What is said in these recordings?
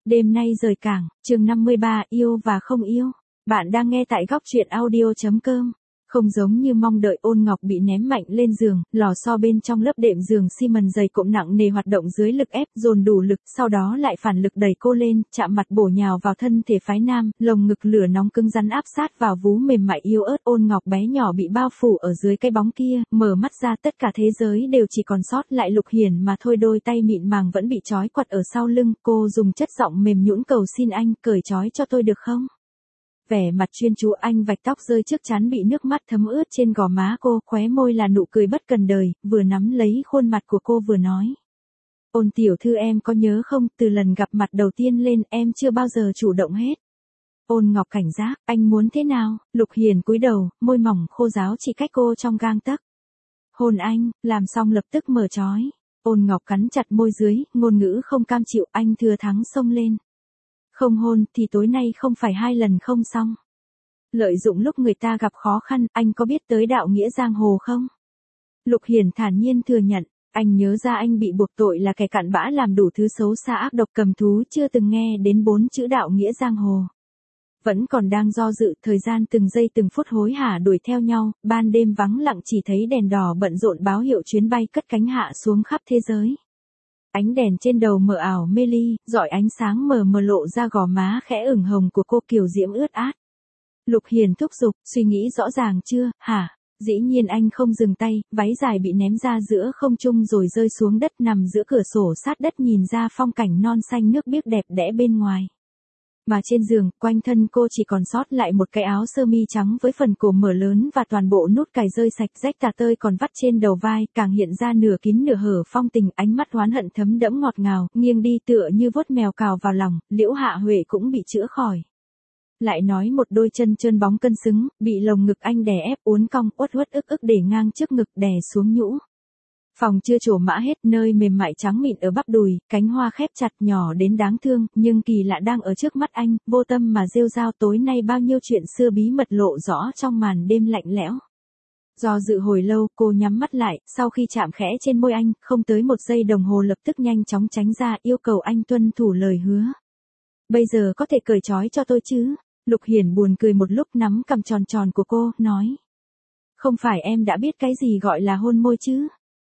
Đêm nay rời cảng, chương 53, yêu và không yêu. Bạn đang nghe tại góc truyện audio.com. Không giống như mong đợi, Ôn Ngọc bị ném mạnh lên giường, lò xo bên trong lớp đệm giường xi mần dày cộm nặng nề hoạt động dưới lực ép, dồn đủ lực, sau đó lại phản lực đẩy cô lên, chạm mặt bổ nhào vào thân thể phái nam, lồng ngực lửa nóng cứng rắn áp sát vào vú mềm mại yếu ớt. Ôn Ngọc bé nhỏ bị bao phủ ở dưới cái bóng kia, mở mắt ra tất cả thế giới đều chỉ còn sót lại Lục Hiền mà thôi. Đôi tay mịn màng vẫn bị trói quặt ở sau lưng, cô dùng chất giọng mềm nhũn cầu xin anh, cởi trói cho tôi được không? Vẻ mặt chuyên chú, anh vạch tóc rơi trước trán bị nước mắt thấm ướt trên gò má cô, khóe môi là nụ cười bất cần đời, vừa nắm lấy khuôn mặt của cô vừa nói. Ôn tiểu thư, em có nhớ không, từ lần gặp mặt đầu tiên lên em chưa bao giờ chủ động hết. Ôn Ngọc cảnh giác, anh muốn thế nào? Lục Hiền cúi đầu, môi mỏng khô ráo chỉ cách cô trong gang tấc. Hôn anh, làm xong lập tức mở trói. Ôn Ngọc cắn chặt môi dưới, ngôn ngữ không cam chịu, anh thừa thắng xông lên. Không hôn thì tối nay không phải 2 lần không xong. Lợi dụng lúc người ta gặp khó khăn, anh có biết tới đạo nghĩa giang hồ không? Lục Hiền thản nhiên thừa nhận, anh nhớ ra anh bị buộc tội là kẻ cặn bã làm đủ thứ xấu xa ác độc, cầm thú, chưa từng nghe đến 4 chữ đạo nghĩa giang hồ. Vẫn còn đang do dự, thời gian từng giây từng phút hối hả đuổi theo nhau, ban đêm vắng lặng chỉ thấy đèn đỏ bận rộn báo hiệu chuyến bay cất cánh hạ xuống khắp thế giới. Ánh đèn trên đầu mờ ảo mê ly, rọi ánh sáng mờ mờ lộ ra gò má khẽ ửng hồng của cô, kiều diễm ướt át. Lục Hiền thúc giục, suy nghĩ rõ ràng chưa, hả? Dĩ nhiên anh không dừng tay, váy dài bị ném ra giữa không trung rồi rơi xuống đất, nằm giữa cửa sổ sát đất nhìn ra phong cảnh non xanh nước biếc đẹp đẽ bên ngoài. Mà trên giường, quanh thân cô chỉ còn sót lại một cái áo sơ mi trắng với phần cổ mở lớn và toàn bộ nút cài rơi sạch rách tả tơi còn vắt trên đầu vai, càng hiện ra nửa kín nửa hở phong tình, ánh mắt oán hận thấm đẫm ngọt ngào, nghiêng đi tựa như vuốt mèo cào vào lòng. Liễu Hạ Huệ cũng bị chữa khỏi. Lại nói một đôi chân trơn bóng cân xứng, bị lồng ngực anh đè ép uốn cong, uất uất ức ức để ngang trước ngực đè xuống nhũ. Phòng chưa trổ mã hết, nơi mềm mại trắng mịn ở bắp đùi, cánh hoa khép chặt nhỏ đến đáng thương, nhưng kỳ lạ đang ở trước mắt anh, vô tâm mà rêu rao. Tối nay bao nhiêu chuyện xưa bí mật lộ rõ trong màn đêm lạnh lẽo. Do dự hồi lâu, cô nhắm mắt lại, sau khi chạm khẽ trên môi anh, không tới 1 giây đồng hồ lập tức nhanh chóng tránh ra, yêu cầu anh tuân thủ lời hứa. Bây giờ có thể cởi trói cho tôi chứ? Lục Hiền buồn cười một lúc, nắm cằm tròn tròn của cô, nói. Không phải em đã biết cái gì gọi là hôn môi chứ?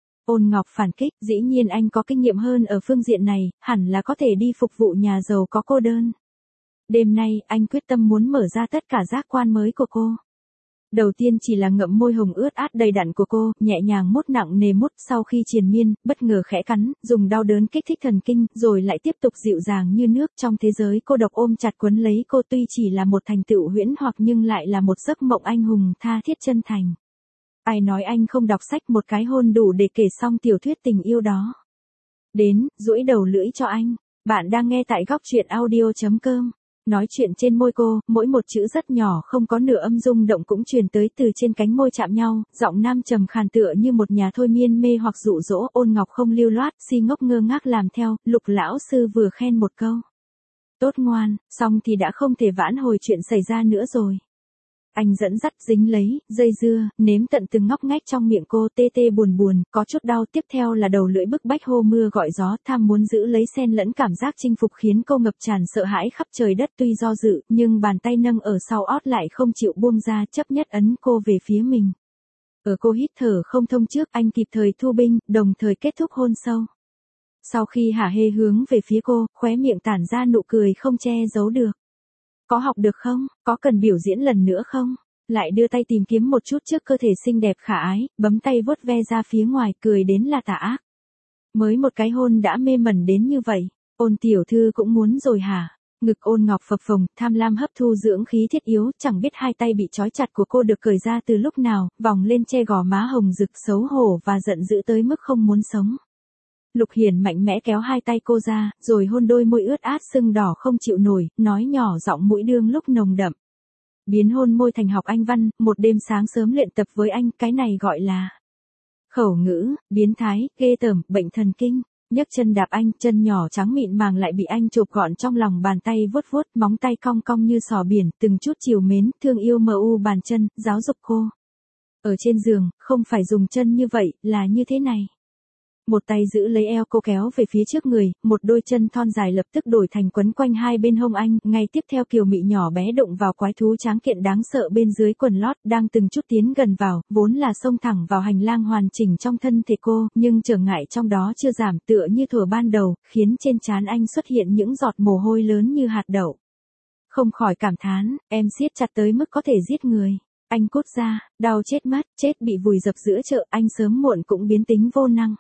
Ôn Ngọc phản kích, dĩ nhiên anh có kinh nghiệm hơn ở phương diện này, hẳn là có thể đi phục vụ nhà giàu có cô đơn. Đêm nay, anh quyết tâm muốn mở ra tất cả giác quan mới của cô. Đầu tiên chỉ là ngậm môi hồng ướt át đầy đặn của cô, nhẹ nhàng mút nặng nề mút, sau khi triền miên, bất ngờ khẽ cắn, dùng đau đớn kích thích thần kinh, rồi lại tiếp tục dịu dàng như nước. Trong thế giới cô độc ôm chặt quấn lấy cô, tuy chỉ là một thành tựu huyễn hoặc nhưng lại là một giấc mộng anh hùng tha thiết chân thành. Ai nói anh không đọc sách, một cái hôn đủ để kể xong tiểu thuyết tình yêu đó. Đến, duỗi đầu lưỡi cho anh. Bạn đang nghe tại góc truyện audio.com. Nói chuyện trên môi cô, mỗi một chữ rất nhỏ không có nửa âm rung động cũng truyền tới từ trên cánh môi chạm nhau, giọng nam trầm khàn tựa như một nhà thôi miên mê hoặc dụ dỗ. Ôn Ngọc không lưu loát, si ngốc ngơ ngác làm theo, Lục lão sư vừa khen một câu. Tốt ngoan, xong thì đã không thể vãn hồi chuyện xảy ra nữa rồi. Anh dẫn dắt, dính lấy, dây dưa, nếm tận từng ngóc ngách trong miệng cô, tê tê buồn buồn, có chút đau. Tiếp theo là đầu lưỡi bức bách hô mưa gọi gió, tham muốn giữ lấy xen lẫn cảm giác chinh phục khiến cô ngập tràn sợ hãi khắp trời đất. Tuy do dự, nhưng bàn tay nâng ở sau ót lại không chịu buông ra, chấp nhất ấn cô về phía mình. Ở cô hít thở không thông trước, anh kịp thời thu binh, đồng thời kết thúc hôn sâu. Sau khi hả hê hướng về phía cô, khóe miệng tản ra nụ cười không che giấu được. Có học được không? Có cần biểu diễn lần nữa không? Lại đưa tay tìm kiếm một chút trước cơ thể xinh đẹp khả ái, bấm tay vuốt ve ra phía ngoài, cười đến là tà ác. Mới một cái hôn đã mê mẩn đến như vậy, Ôn tiểu thư cũng muốn rồi hả? Ngực Ôn Ngọc phập phồng, tham lam hấp thu dưỡng khí thiết yếu, chẳng biết hai tay bị trói chặt của cô được cởi ra từ lúc nào, vòng lên che gò má hồng rực, xấu hổ và giận dữ tới mức không muốn sống. Lục Hiền mạnh mẽ kéo hai tay cô ra, rồi hôn đôi môi ướt át sưng đỏ không chịu nổi, nói nhỏ giọng mũi đương lúc nồng đậm. Biến hôn môi thành học Anh văn, một đêm sáng sớm luyện tập với anh, cái này gọi là khẩu ngữ, biến thái, ghê tởm, bệnh thần kinh. Nhấc chân đạp anh, chân nhỏ trắng mịn màng lại bị anh chộp gọn trong lòng bàn tay, vuốt vuốt, móng tay cong cong như sò biển, từng chút chiều mến, thương yêu mờ u bàn chân, giáo dục cô. Ở trên giường, không phải dùng chân như vậy, là như thế này. Một tay giữ lấy eo cô kéo về phía trước người, một đôi chân thon dài lập tức đổi thành quấn quanh hai bên hông anh, ngay tiếp theo kiều mị nhỏ bé đụng vào quái thú tráng kiện đáng sợ bên dưới quần lót, đang từng chút tiến gần vào, vốn là xông thẳng vào hành lang hoàn chỉnh trong thân thể cô, nhưng trở ngại trong đó chưa giảm tựa như thuở ban đầu, khiến trên trán anh xuất hiện những giọt mồ hôi lớn như hạt đậu. Không khỏi cảm thán, em siết chặt tới mức có thể giết người. Anh cút ra, đau chết mất, chết bị vùi dập giữa chợ, anh sớm muộn cũng biến tính vô năng.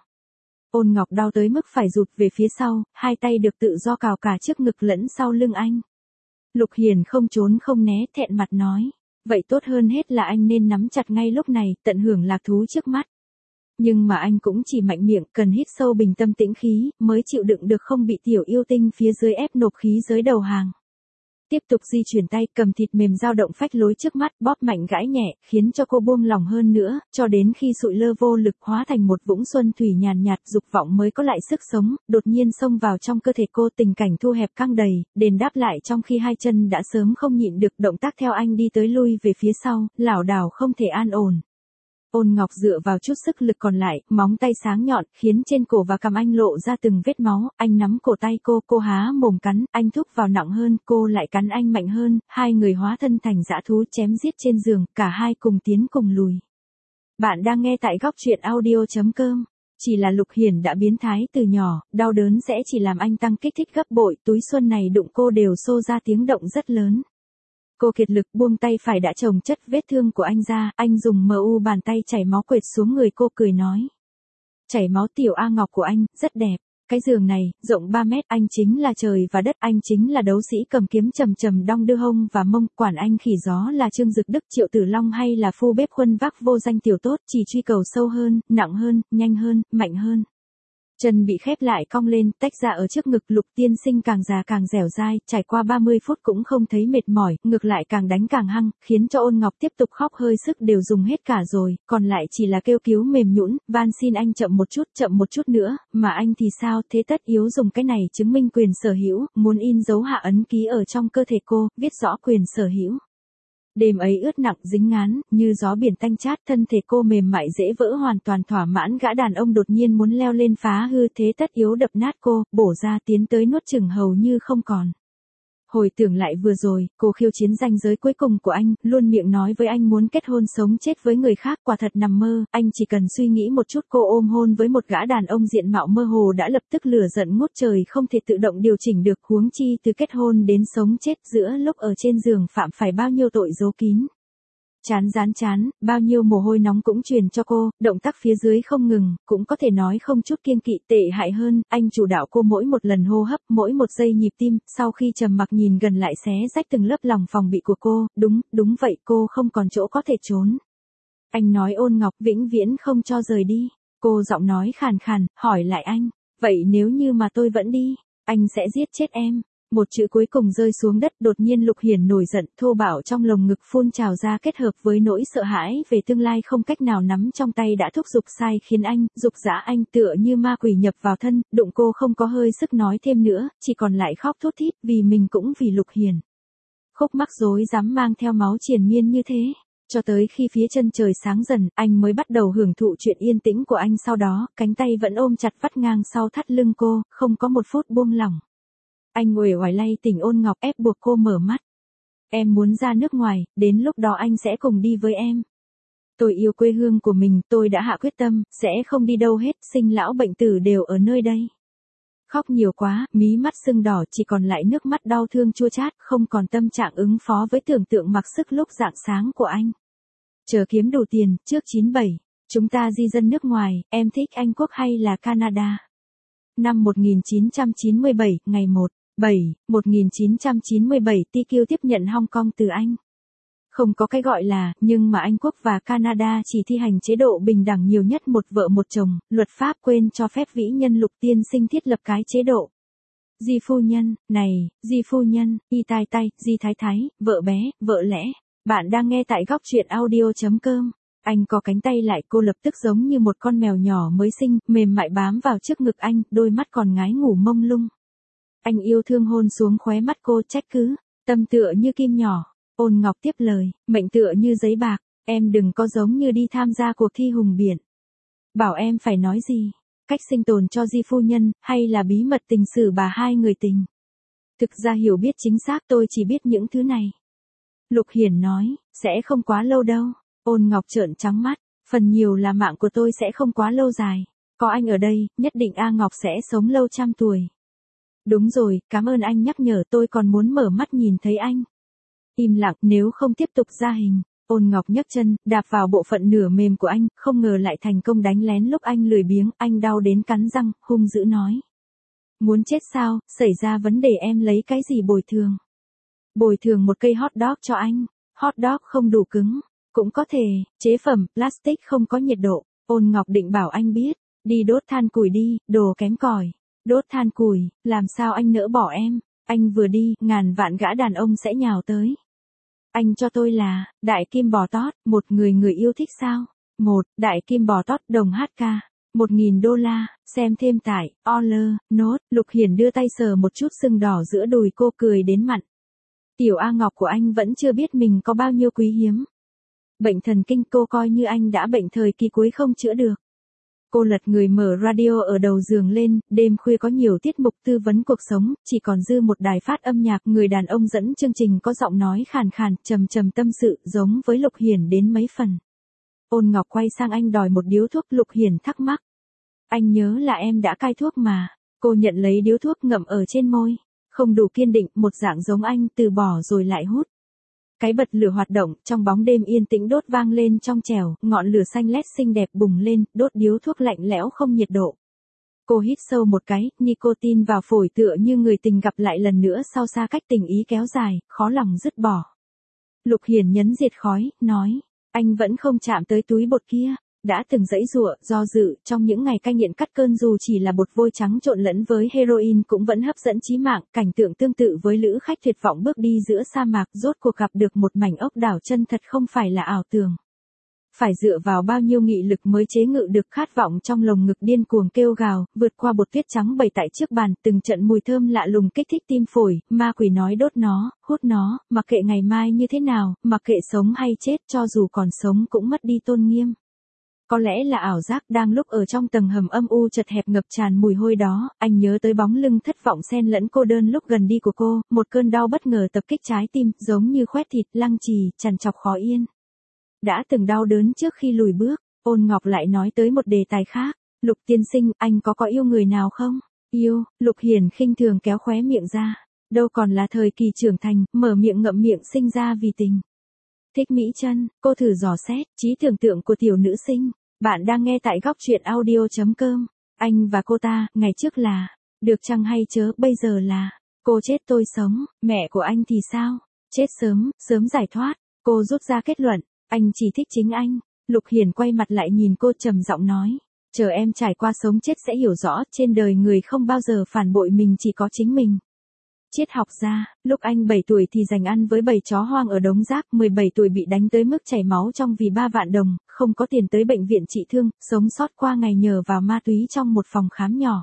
Ôn Ngọc đau tới mức phải rụt về phía sau, hai tay được tự do cào cả trước ngực lẫn sau lưng anh. Lục Hiền không trốn không né, thẹn mặt nói, vậy tốt hơn hết là anh nên nắm chặt ngay lúc này, tận hưởng lạc thú trước mắt. Nhưng mà anh cũng chỉ mạnh miệng, cần hít sâu bình tâm tĩnh khí, mới chịu đựng được không bị tiểu yêu tinh phía dưới ép nộp khí giới đầu hàng. Tiếp tục di chuyển tay, cầm thịt mềm dao động phách lối trước mắt, bóp mạnh gãi nhẹ, khiến cho cô buông lòng hơn nữa, cho đến khi sụi lơ vô lực hóa thành một vũng xuân thủy nhàn nhạt, dục vọng mới có lại sức sống, đột nhiên xông vào trong cơ thể cô, tình cảnh thu hẹp căng đầy, đền đáp lại trong khi hai chân đã sớm không nhịn được, động tác theo anh đi tới lui về phía sau, lảo đảo không thể an ổn. Ôn Ngọc dựa vào chút sức lực còn lại, móng tay sáng nhọn, khiến trên cổ và cằm anh lộ ra từng vết máu, anh nắm cổ tay cô há mồm cắn, anh thúc vào nặng hơn, cô lại cắn anh mạnh hơn, hai người hóa thân thành dã thú chém giết trên giường, cả hai cùng tiến cùng lùi. Bạn đang nghe tại góc truyện audio.com. Chỉ là Lục Hiển đã biến thái từ nhỏ, đau đớn sẽ chỉ làm anh tăng kích thích gấp bội, túi xuân này đụng cô đều xô ra tiếng động rất lớn. Cô kiệt lực buông tay phải đã chồng chất vết thương của anh ra, anh dùng mu bàn tay chảy máu quệt xuống người cô cười nói. Chảy máu tiểu A Ngọc của anh, rất đẹp. Cái giường này, rộng 3 mét, anh chính là trời và đất, anh chính là đấu sĩ cầm kiếm trầm trầm đong đưa hông và mông, quản anh khỉ gió là Trương Dực Đức, Triệu Tử Long hay là phu bếp khuân vác vô danh tiểu tốt, chỉ truy cầu sâu hơn, nặng hơn, nhanh hơn, mạnh hơn. Chân bị khép lại cong lên, tách ra ở trước ngực, Lục tiên sinh càng già càng dẻo dai, trải qua 30 phút cũng không thấy mệt mỏi, ngược lại càng đánh càng hăng, khiến cho Ôn Ngọc tiếp tục khóc hơi sức đều dùng hết cả rồi, còn lại chỉ là kêu cứu mềm nhũn, van xin anh chậm một chút nữa, mà anh thì sao, thế tất yếu dùng cái này chứng minh quyền sở hữu, muốn in dấu hạ ấn ký ở trong cơ thể cô, viết rõ quyền sở hữu. Đêm ấy ướt nặng dính ngán, như gió biển tanh chát, thân thể cô mềm mại dễ vỡ hoàn toàn thỏa mãn, gã đàn ông đột nhiên muốn leo lên phá hư, thế tất yếu đập nát cô, bổ ra tiến tới nuốt chửng hầu như không còn. Hồi tưởng lại vừa rồi, cô khiêu chiến ranh giới cuối cùng của anh, luôn miệng nói với anh muốn kết hôn sống chết với người khác, quả thật nằm mơ, anh chỉ cần suy nghĩ một chút cô ôm hôn với một gã đàn ông diện mạo mơ hồ đã lập tức lửa giận ngút trời không thể tự động điều chỉnh được, huống chi từ kết hôn đến sống chết giữa lúc ở trên giường phạm phải bao nhiêu tội giấu kín. Chán, bao nhiêu mồ hôi nóng cũng truyền cho cô, động tác phía dưới không ngừng, cũng có thể nói không chút kiêng kỵ, tệ hại hơn, anh chủ đạo cô mỗi một lần hô hấp, mỗi một giây nhịp tim, sau khi trầm mặc nhìn gần lại xé rách từng lớp lòng phòng bị của cô, đúng vậy, cô không còn chỗ có thể trốn. Anh nói Ôn Ngọc vĩnh viễn không cho rời đi, cô giọng nói khàn khàn, hỏi lại anh, vậy nếu như mà tôi vẫn đi, anh sẽ giết chết em. Một chữ cuối cùng rơi xuống đất, đột nhiên Lục Hiển nổi giận, thô bạo trong lồng ngực phun trào ra kết hợp với nỗi sợ hãi về tương lai không cách nào nắm trong tay đã thúc giục sai khiến anh, dục dã anh tựa như ma quỷ nhập vào thân, đụng cô không có hơi sức nói thêm nữa, chỉ còn lại khóc thút thít vì mình cũng vì Lục Hiển. Khúc mắc rối dám mang theo máu triền miên như thế. Cho tới khi phía chân trời sáng dần, anh mới bắt đầu hưởng thụ chuyện yên tĩnh của anh, sau đó, cánh tay vẫn ôm chặt vắt ngang sau thắt lưng cô, không có một phút buông lỏng. Anh uể oải lay tỉnh Ôn Ngọc ép buộc cô mở mắt. Em muốn ra nước ngoài, đến lúc đó anh sẽ cùng đi với em. Tôi yêu quê hương của mình, tôi đã hạ quyết tâm, sẽ không đi đâu hết, sinh lão bệnh tử đều ở nơi đây. Khóc nhiều quá, mí mắt sưng đỏ, chỉ còn lại nước mắt đau thương chua chát, không còn tâm trạng ứng phó với tưởng tượng mặc sức lúc rạng sáng của anh. Chờ kiếm đủ tiền, trước 97, chúng ta di dân nước ngoài, em thích Anh Quốc hay là Canada? Năm 1997, ngày 1/7/1997, TQ tiếp nhận Hong Kong từ Anh. Không có cái gọi là, nhưng mà Anh Quốc và Canada chỉ thi hành chế độ bình đẳng nhiều nhất một vợ một chồng, luật pháp quên cho phép vĩ nhân Lục tiên sinh thiết lập cái chế độ. Di phu nhân, này, Di phu nhân, y tai tay, Di thái thái, vợ bé, vợ lẽ. Bạn đang nghe tại góc truyện audio.com. Anh có cánh tay lại, cô lập tức giống như một con mèo nhỏ mới sinh, mềm mại bám vào trước ngực anh, đôi mắt còn ngái ngủ mông lung. Anh yêu thương hôn xuống khóe mắt cô, trách cứ, tâm tựa như kim nhỏ. Ôn Ngọc tiếp lời, mệnh tựa như giấy bạc, em đừng có giống như đi tham gia cuộc thi hùng biện. Bảo em phải nói gì? cách sinh tồn cho Di phu nhân, hay là bí mật tình sử bà hai người tình? Thực ra hiểu biết chính xác tôi chỉ biết những thứ này. Lục Hiển nói, sẽ không quá lâu đâu. Ôn Ngọc trợn trắng mắt, phần nhiều là mạng của tôi sẽ không quá lâu dài. Có anh ở đây, nhất định A Ngọc sẽ sống lâu trăm tuổi. Đúng rồi, cảm ơn anh nhắc nhở, tôi còn muốn mở mắt nhìn thấy anh. Im lặng, nếu không tiếp tục ra hình. Ôn Ngọc nhấc chân, đạp vào bộ phận nửa mềm của anh, không ngờ lại thành công đánh lén lúc anh lười biếng, anh đau đến cắn răng, hung dữ nói. Muốn chết sao, xảy ra vấn đề em lấy cái gì bồi thường? Bồi thường một cây hot dog cho anh. Hot dog không đủ cứng. Cũng có thể, chế phẩm, plastic không có nhiệt độ. Ôn Ngọc định bảo anh biết, đi đốt than củi đi, đồ kém cỏi. Đốt than củi, làm sao anh nỡ bỏ em? Anh vừa đi, ngàn vạn gã đàn ông sẽ nhào tới. Anh cho tôi là, đại kim bò tót, một người người yêu thích sao? Một, đại kim bò tót đồng HK. $1.000, xem thêm tại, Order, Nốt, Lục Hiển đưa tay sờ một chút sưng đỏ giữa đùi cô cười đến mặn. Tiểu A Ngọc của anh vẫn chưa biết mình có bao nhiêu quý hiếm. Bệnh thần kinh cô coi như anh đã bệnh thời kỳ cuối không chữa được. Cô lật người mở radio ở đầu giường lên, đêm khuya có nhiều tiết mục tư vấn cuộc sống, chỉ còn dư một đài phát âm nhạc, người đàn ông dẫn chương trình có giọng nói khàn khàn, trầm trầm tâm sự, giống với Lục Hiển đến mấy phần. Ôn Ngọc quay sang anh đòi một điếu thuốc, Lục Hiển thắc mắc. Anh nhớ là em đã cai thuốc mà. Cô nhận lấy điếu thuốc ngậm ở trên môi. Không đủ kiên định, một dạng giống anh, từ bỏ rồi lại hút. Cái bật lửa hoạt động, trong bóng đêm yên tĩnh đốt vang lên trong trẻo, ngọn lửa xanh lét xinh đẹp bùng lên, đốt điếu thuốc lạnh lẽo không nhiệt độ. Cô hít sâu một cái, nicotine vào phổi tựa như người tình gặp lại lần nữa sau xa cách tình ý kéo dài, khó lòng dứt bỏ. Lục Hiển nhấn diệt khói, nói, anh vẫn không chạm tới túi bột kia. Đã từng giãy giụa, do dự, trong những ngày cai nghiện cắt cơn dù chỉ là bột vôi trắng trộn lẫn với heroin cũng vẫn hấp dẫn chí mạng, cảnh tượng tương tự với lữ khách tuyệt vọng bước đi giữa sa mạc, rốt cuộc gặp được một mảnh ốc đảo chân thật không phải là ảo tưởng. Phải dựa vào bao nhiêu nghị lực mới chế ngự được khát vọng trong lồng ngực điên cuồng kêu gào, vượt qua bột tuyết trắng bày tại trước bàn, từng trận mùi thơm lạ lùng kích thích tim phổi, ma quỷ nói đốt nó, hút nó, mặc kệ ngày mai như thế nào, mặc kệ sống hay chết, cho dù còn sống cũng mất đi tôn nghiêm. Có lẽ là ảo giác, đang lúc ở trong tầng hầm âm u chật hẹp ngập tràn mùi hôi đó, anh nhớ tới bóng lưng thất vọng xen lẫn cô đơn lúc gần đi của cô, một cơn đau bất ngờ tập kích trái tim, giống như khoét thịt, lăng trì, trằn trọc khó yên. Đã từng đau đớn trước khi lùi bước, Ôn Ngọc lại nói tới một đề tài khác. Lục tiên sinh, anh có yêu người nào không? Yêu, Lục Hiển khinh thường kéo khóe miệng ra. Đâu còn là thời kỳ trưởng thành, mở miệng ngậm miệng sinh ra vì tình. Thích Mỹ Chân, cô thử dò xét trí tưởng tượng của tiểu nữ sinh. Bạn đang nghe tại góc truyện audio.com. Anh và cô ta, ngày trước là, được chăng hay chớ, bây giờ là, cô chết tôi sống, mẹ của anh thì sao? Chết sớm, sớm giải thoát. Cô rút ra kết luận, anh chỉ thích chính anh. Lục Hiển quay mặt lại nhìn cô trầm giọng nói, chờ em trải qua sống chết sẽ hiểu rõ, trên đời người không bao giờ phản bội mình, chỉ có chính mình. Triết học gia, lúc anh 7 tuổi thì giành ăn với bầy chó hoang ở đống rác, 17 tuổi bị đánh tới mức chảy máu trong vì 3 vạn đồng, không có tiền tới bệnh viện trị thương, sống sót qua ngày nhờ vào ma túy trong một phòng khám nhỏ.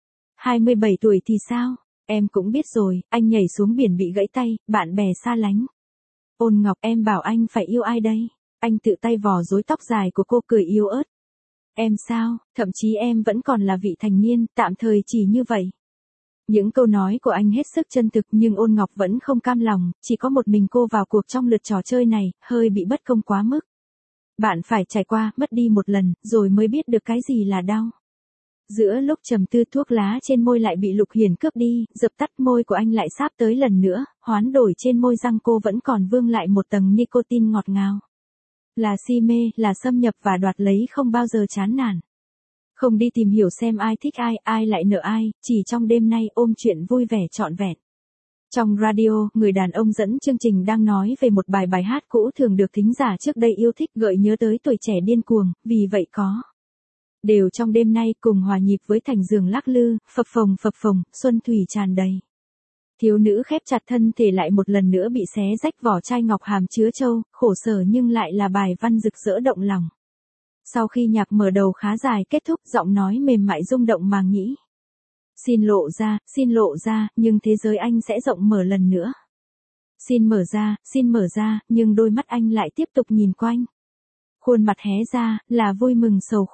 27 tuổi thì sao? Em cũng biết rồi, anh nhảy xuống biển bị gãy tay, bạn bè xa lánh. Ôn Ngọc, em bảo anh phải yêu ai đây? Anh tự tay vò rối tóc dài của cô cười yếu ớt. Em sao, thậm chí em vẫn còn là vị thành niên, tạm thời chỉ như vậy. Những câu nói của anh hết sức chân thực, nhưng Ôn Ngọc vẫn không cam lòng, chỉ có một mình cô vào cuộc trong lượt trò chơi này, hơi bị bất công quá mức. Bạn phải trải qua, mất đi một lần, rồi mới biết được cái gì là đau. Giữa lúc trầm tư, thuốc lá trên môi lại bị Lục Hiển cướp đi, dập tắt, môi của anh lại sáp tới lần nữa, hoán đổi trên môi răng cô vẫn còn vương lại một tầng nicotine ngọt ngào. Là si mê, là xâm nhập và đoạt lấy, không bao giờ chán nản. Không đi tìm hiểu xem ai thích ai, ai lại nợ ai, chỉ trong đêm nay ôm chuyện vui vẻ trọn vẹn. Trong radio, người đàn ông dẫn chương trình đang nói về một bài hát cũ thường được thính giả trước đây yêu thích, gợi nhớ tới tuổi trẻ điên cuồng, vì vậy có. Đều trong đêm nay cùng hòa nhịp với thành giường lắc lư, phập phồng, xuân thủy tràn đầy. Thiếu nữ khép chặt thân thể lại một lần nữa bị xé rách vỏ chai ngọc hàm chứa châu, khổ sở nhưng lại là bài văn rực rỡ động lòng. Sau khi nhạc mở đầu khá dài kết thúc, giọng nói mềm mại rung động màng nhĩ. Xin lộ ra, nhưng thế giới anh sẽ rộng mở lần nữa. Xin mở ra, nhưng đôi mắt anh lại tiếp tục nhìn quanh. Khuôn mặt hé ra, là vui mừng sầu khổ.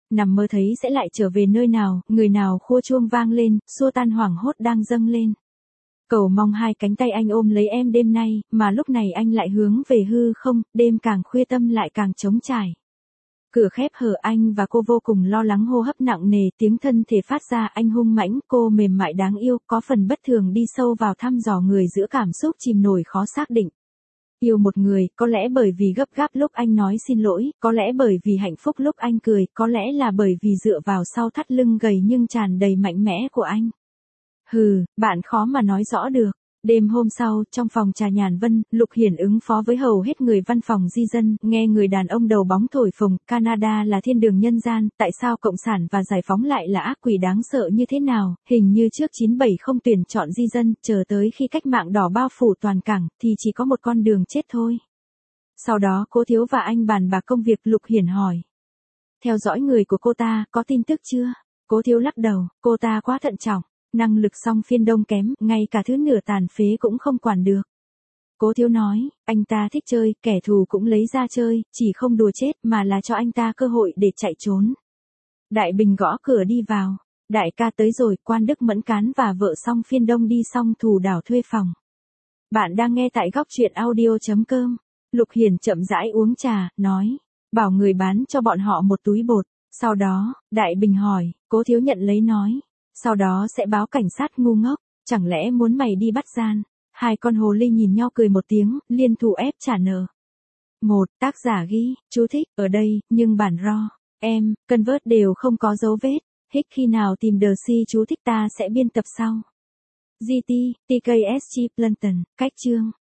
Nằm mơ thấy sẽ lại trở về nơi nào, người nào khua chuông vang lên, xua tan hoảng hốt đang dâng lên. Cầu mong hai cánh tay anh ôm lấy em đêm nay, mà lúc này anh lại hướng về hư không, đêm càng khuya tâm lại càng trống trải. Cửa khép hờ anh và cô vô cùng lo lắng, hô hấp nặng nề, tiếng thân thể phát ra, anh hung mãnh, cô mềm mại đáng yêu, có phần bất thường đi sâu vào thăm dò người giữa cảm xúc chìm nổi khó xác định. Yêu một người, có lẽ bởi vì gấp gáp lúc anh nói xin lỗi, có lẽ bởi vì hạnh phúc lúc anh cười, có lẽ là bởi vì dựa vào sau thắt lưng gầy nhưng tràn đầy mạnh mẽ của anh. Hừ, bạn khó mà nói rõ được. Đêm hôm sau, trong phòng trà Nhàn Vân, Lục Hiển ứng phó với hầu hết người văn phòng di dân, nghe người đàn ông đầu bóng thổi phồng, Canada là thiên đường nhân gian, tại sao Cộng sản và Giải phóng lại là ác quỷ đáng sợ như thế nào, hình như trước 97 không tuyển chọn di dân, chờ tới khi cách mạng đỏ bao phủ toàn cảng, thì chỉ có một con đường chết thôi. Sau đó Cố Thiếu và anh bàn bạc công việc, Lục Hiển hỏi. Theo dõi người của cô ta, có tin tức chưa? Cố Thiếu lắc đầu, cô ta quá thận trọng. Năng lực song phiên đông kém, ngay cả thứ nửa tàn phế cũng không quản được. Cố Thiếu nói, anh ta thích chơi, kẻ thù cũng lấy ra chơi, chỉ không đùa chết mà là cho anh ta cơ hội để chạy trốn. Đại Bình gõ cửa đi vào. Đại ca tới rồi, Quan Đức Mẫn Cán và vợ song phiên đông đi xong Thù Đảo thuê phòng. Bạn đang nghe tại góc truyện audio.com. Lục Hiển chậm rãi uống trà, nói, bảo người bán cho bọn họ một túi bột. Sau đó, Đại Bình hỏi, Cố Thiếu nhận lấy nói. Sau đó sẽ báo cảnh sát, ngu ngốc, chẳng lẽ muốn mày đi bắt gian? Hai con hồ ly nhìn nhau cười một tiếng, liên thủ ép trả nợ. Một, tác giả ghi, chú thích, ở đây, nhưng bản raw, em, convert đều không có dấu vết. Hích khi nào tìm the si chú thích ta sẽ biên tập sau. GT, TKSG Planton, cách chương.